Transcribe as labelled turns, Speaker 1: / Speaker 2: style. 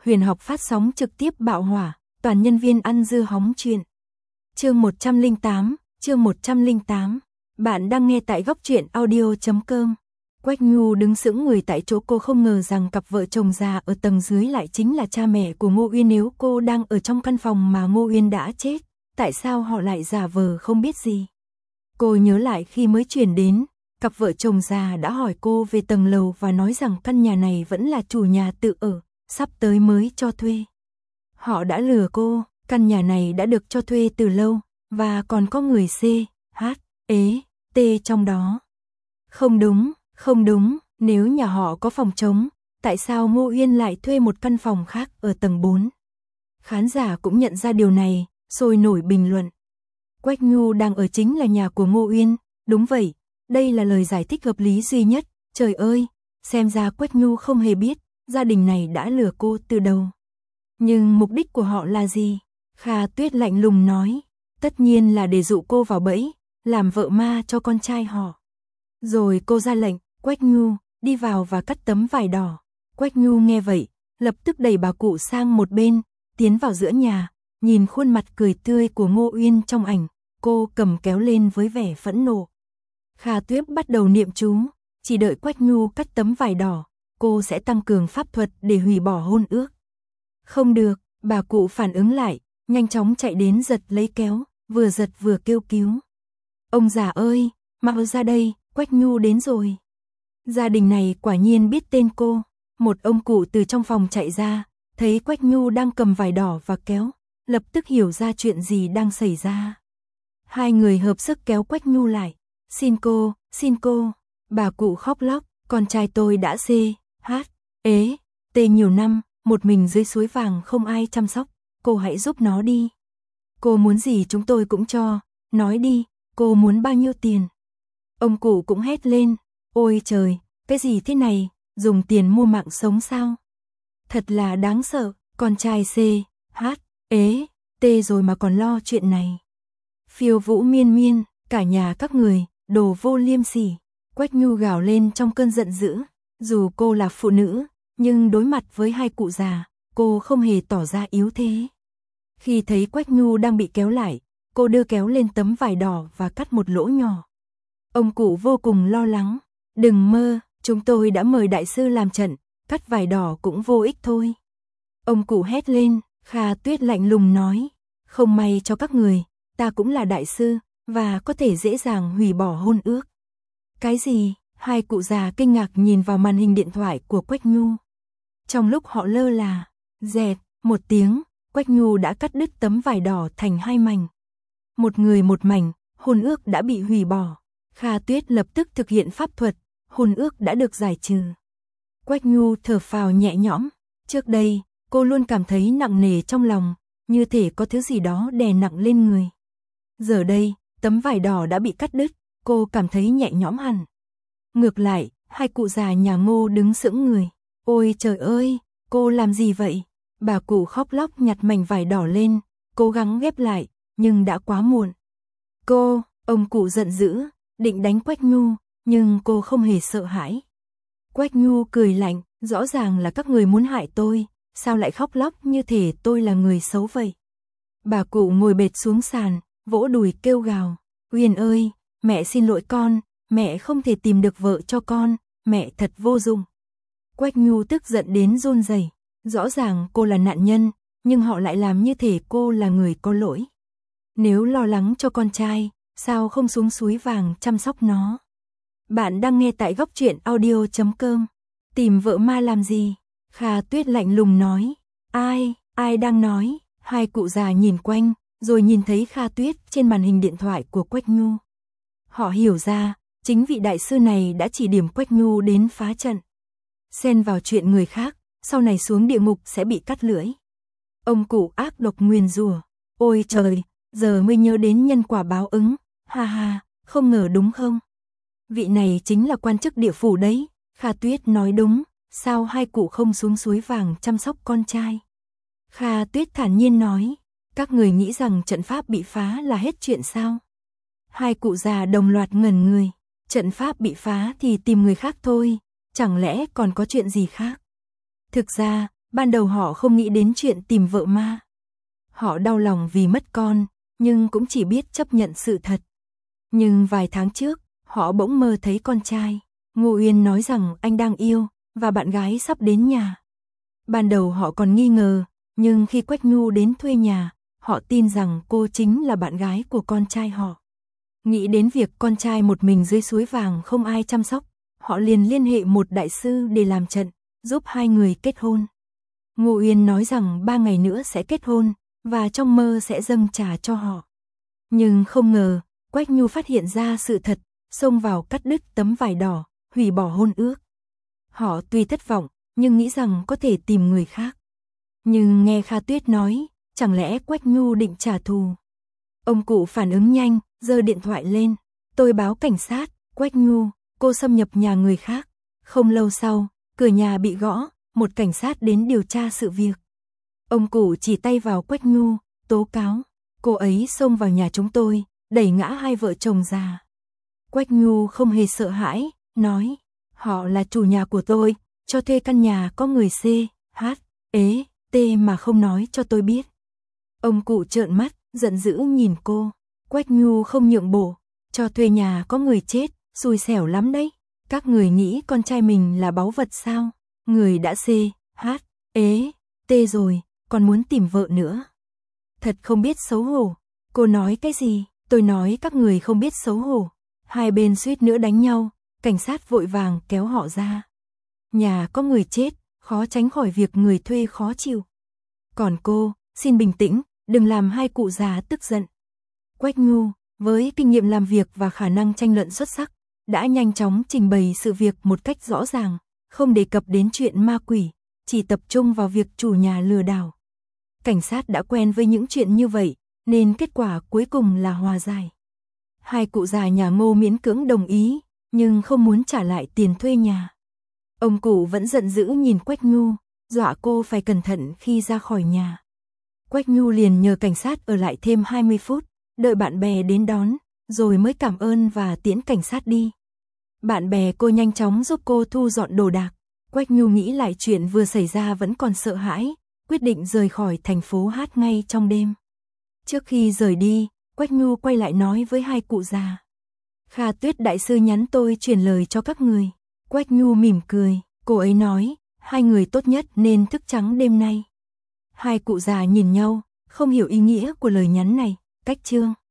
Speaker 1: Huyền học phát sóng trực tiếp bạo hỏa, toàn nhân viên ăn dưa hóng chuyện. Chương 108. Bạn đang nghe tại góc truyện audio.com. Quách Nhu đứng sững người tại chỗ, cô không ngờ rằng cặp vợ chồng già ở tầng dưới lại chính là cha mẹ của Ngô Uyên. Nếu cô đang ở trong căn phòng mà Ngô Uyên đã chết, tại sao họ lại giả vờ không biết gì? Cô nhớ lại khi mới chuyển đến, cặp vợ chồng già đã hỏi cô về tầng lầu và nói rằng căn nhà này vẫn là chủ nhà tự ở, sắp tới mới cho thuê. Họ đã lừa cô, căn nhà này đã được cho thuê từ lâu, và còn có người C, H, E, T trong đó. Không đúng, nếu nhà họ có phòng trống, tại sao Ngô Uyên lại thuê một căn phòng khác ở tầng 4? Khán giả cũng nhận ra điều này, sôi nổi bình luận. Quách Nhu đang ở chính là nhà của Ngô Uyên, đúng vậy, đây là lời giải thích hợp lý duy nhất. Trời ơi, xem ra Quách Nhu không hề biết, gia đình này đã lừa cô từ đầu. Nhưng mục đích của họ là gì? Kha Tuyết lạnh lùng nói, tất nhiên là để dụ cô vào bẫy, làm vợ ma cho con trai họ. Rồi cô ra lệnh, Quách Nhu, đi vào và cắt tấm vải đỏ. Quách Nhu nghe vậy, lập tức đẩy bà cụ sang một bên, tiến vào giữa nhà, nhìn khuôn mặt cười tươi của Ngô Uyên trong ảnh, cô cầm kéo lên với vẻ phẫn nộ. Kha Tuyết bắt đầu niệm chú, chỉ đợi Quách Nhu cắt tấm vải đỏ, cô sẽ tăng cường pháp thuật để hủy bỏ hôn ước. Không được, bà cụ phản ứng lại, nhanh chóng chạy đến giật lấy kéo, vừa giật vừa kêu cứu. Ông già ơi, mau ra đây, Quách Nhu đến rồi. Gia đình này quả nhiên biết tên cô. Một ông cụ từ trong phòng chạy ra, thấy Quách Nhu đang cầm vải đỏ và kéo, lập tức hiểu ra chuyện gì đang xảy ra. Hai người hợp sức kéo Quách Nhu lại. Xin cô, bà cụ khóc lóc, con trai tôi đã C, H, E, T nhiều năm, một mình dưới suối vàng không ai chăm sóc, cô hãy giúp nó đi. Cô muốn gì chúng tôi cũng cho, nói đi, cô muốn bao nhiêu tiền? Ông cụ cũng hét lên, ôi trời, cái gì thế này, dùng tiền mua mạng sống sao? Thật là đáng sợ, con trai C, H, E, T rồi mà còn lo chuyện này. Phiêu Vũ Miên, cả nhà các người, đồ vô liêm sỉ. Quách Nhu gào lên trong cơn giận dữ, dù cô là phụ nữ, nhưng đối mặt với hai cụ già, cô không hề tỏ ra yếu thế. Khi thấy Quách Nhu đang bị kéo lại, cô đưa kéo lên tấm vải đỏ và cắt một lỗ nhỏ. Ông cụ vô cùng lo lắng, đừng mơ, chúng tôi đã mời đại sư làm trận, cắt vải đỏ cũng vô ích thôi. Ông cụ hét lên, Kha Tuyết lạnh lùng nói, không may cho các người, ta cũng là đại sư, và có thể dễ dàng hủy bỏ hôn ước. Cái gì? Hai cụ già kinh ngạc nhìn vào màn hình điện thoại của Quách Nhu. Trong lúc họ lơ là, dẹt, một tiếng, Quách Nhu đã cắt đứt tấm vải đỏ thành hai mảnh. Một người một mảnh, hôn ước đã bị hủy bỏ. Kha Tuyết lập tức thực hiện pháp thuật, hôn ước đã được giải trừ. Quách Nhu thở phào nhẹ nhõm, trước đây, cô luôn cảm thấy nặng nề trong lòng, như thể có thứ gì đó đè nặng lên người. Giờ đây, tấm vải đỏ đã bị cắt đứt, cô cảm thấy nhẹ nhõm hẳn. Ngược lại, hai cụ già nhà Ngô đứng sững người. Ôi trời ơi, cô làm gì vậy? Bà cụ khóc lóc nhặt mảnh vải đỏ lên, cố gắng ghép lại, nhưng đã quá muộn. Ông cụ giận dữ, định đánh Quách Nhu, nhưng cô không hề sợ hãi. Quách Nhu cười lạnh, rõ ràng là các người muốn hại tôi, sao lại khóc lóc như thể tôi là người xấu vậy? Bà cụ ngồi bệt xuống sàn, vỗ đùi kêu gào, Uyên ơi, mẹ xin lỗi con, mẹ không thể tìm được vợ cho con, mẹ thật vô dụng. Quách Nhu tức giận đến run rẩy, rõ ràng cô là nạn nhân, nhưng họ lại làm như thể cô là người có lỗi. Nếu lo lắng cho con trai, sao không xuống suối vàng chăm sóc nó? Bạn đang nghe tại góc truyện audio.com. Tìm vợ ma làm gì? Kha Tuyết lạnh lùng nói. Ai đang nói? Hai cụ già nhìn quanh, rồi nhìn thấy Kha Tuyết trên màn hình điện thoại của Quách Nhu. Họ hiểu ra, chính vị đại sư này đã chỉ điểm Quách Nhu đến phá trận. Xen vào chuyện người khác, sau này xuống địa ngục sẽ bị cắt lưỡi. Ông cụ ác độc nguyền rủa, ôi trời, giờ mới nhớ đến nhân quả báo ứng, ha ha, không ngờ đúng không? Vị này chính là quan chức địa phủ đấy, Kha Tuyết nói đúng, sao hai cụ không xuống suối vàng chăm sóc con trai? Kha Tuyết thản nhiên nói, các người nghĩ rằng trận pháp bị phá là hết chuyện sao? Hai cụ già đồng loạt ngẩn người, trận pháp bị phá thì tìm người khác thôi, chẳng lẽ còn có chuyện gì khác? Thực ra, Ban đầu họ không nghĩ đến chuyện tìm vợ ma. Họ đau lòng vì mất con, nhưng cũng chỉ biết chấp nhận sự thật. Nhưng vài tháng trước, họ bỗng mơ thấy con trai. Ngô Uyên nói rằng anh đang yêu, và bạn gái sắp đến nhà. Ban đầu họ còn nghi ngờ, nhưng khi Quách Nhu đến thuê nhà, họ tin rằng cô chính là bạn gái của con trai họ. Nghĩ đến việc con trai một mình dưới suối vàng không ai chăm sóc, họ liền liên hệ một đại sư để làm trận, giúp hai người kết hôn. Ngô Uyên nói rằng 3 ngày nữa sẽ kết hôn, và trong mơ sẽ dâng trà cho họ. Nhưng không ngờ, Quách Nhu phát hiện ra sự thật, xông vào cắt đứt tấm vải đỏ, hủy bỏ hôn ước. Họ tuy thất vọng, nhưng nghĩ rằng có thể tìm người khác. Nhưng nghe Kha Tuyết nói, chẳng lẽ Quách Nhu định trả thù. Ông cụ phản ứng nhanh, giơ điện thoại lên. Tôi báo cảnh sát, Quách Nhu, cô xâm nhập nhà người khác. Không lâu sau, cửa nhà bị gõ, một cảnh sát đến điều tra sự việc. Ông cụ chỉ tay vào Quách Nhu, tố cáo. Cô ấy xông vào nhà chúng tôi, đẩy ngã hai vợ chồng già. Quách Nhu không hề sợ hãi, nói, họ là chủ nhà của tôi, cho thuê căn nhà có người C, H, E, T mà không nói cho tôi biết. Ông cụ trợn mắt, giận dữ nhìn cô. Quách Nhu không nhượng bộ, cho thuê nhà có người chết, xui xẻo lắm đấy. Các người nghĩ con trai mình là báu vật sao? Người đã C, H, E, T rồi, còn muốn tìm vợ nữa. Thật không biết xấu hổ. Cô nói cái gì? Tôi nói các người không biết xấu hổ. Hai bên suýt nữa đánh nhau, cảnh sát vội vàng kéo họ ra. Nhà có người chết, khó tránh khỏi việc người thuê khó chịu. Còn cô, xin bình tĩnh, đừng làm hai cụ già tức giận. Quách Nhu, với kinh nghiệm làm việc và khả năng tranh luận xuất sắc, đã nhanh chóng trình bày sự việc một cách rõ ràng, không đề cập đến chuyện ma quỷ, chỉ tập trung vào việc chủ nhà lừa đảo. Cảnh sát đã quen với những chuyện như vậy, nên kết quả cuối cùng là hòa giải. Hai cụ già nhà Ngô miễn cưỡng đồng ý, nhưng không muốn trả lại tiền thuê nhà. Ông cụ vẫn giận dữ nhìn Quách Nhu, dọa cô phải cẩn thận khi ra khỏi nhà. Quách Nhu liền nhờ cảnh sát ở lại thêm 20 phút, đợi bạn bè đến đón, rồi mới cảm ơn và tiễn cảnh sát đi. Bạn bè cô nhanh chóng giúp cô thu dọn đồ đạc. Quách Nhu nghĩ lại chuyện vừa xảy ra vẫn còn sợ hãi, quyết định rời khỏi thành phố Hát ngay trong đêm. Trước khi rời đi, Quách Nhu quay lại nói với hai cụ già. Kha Tuyết đại sư nhắn tôi truyền lời cho các người. Quách Nhu mỉm cười, cô ấy nói, hai người tốt nhất nên thức trắng đêm nay. Hai cụ già nhìn nhau, không hiểu ý nghĩa của lời nhắn này, cách chương.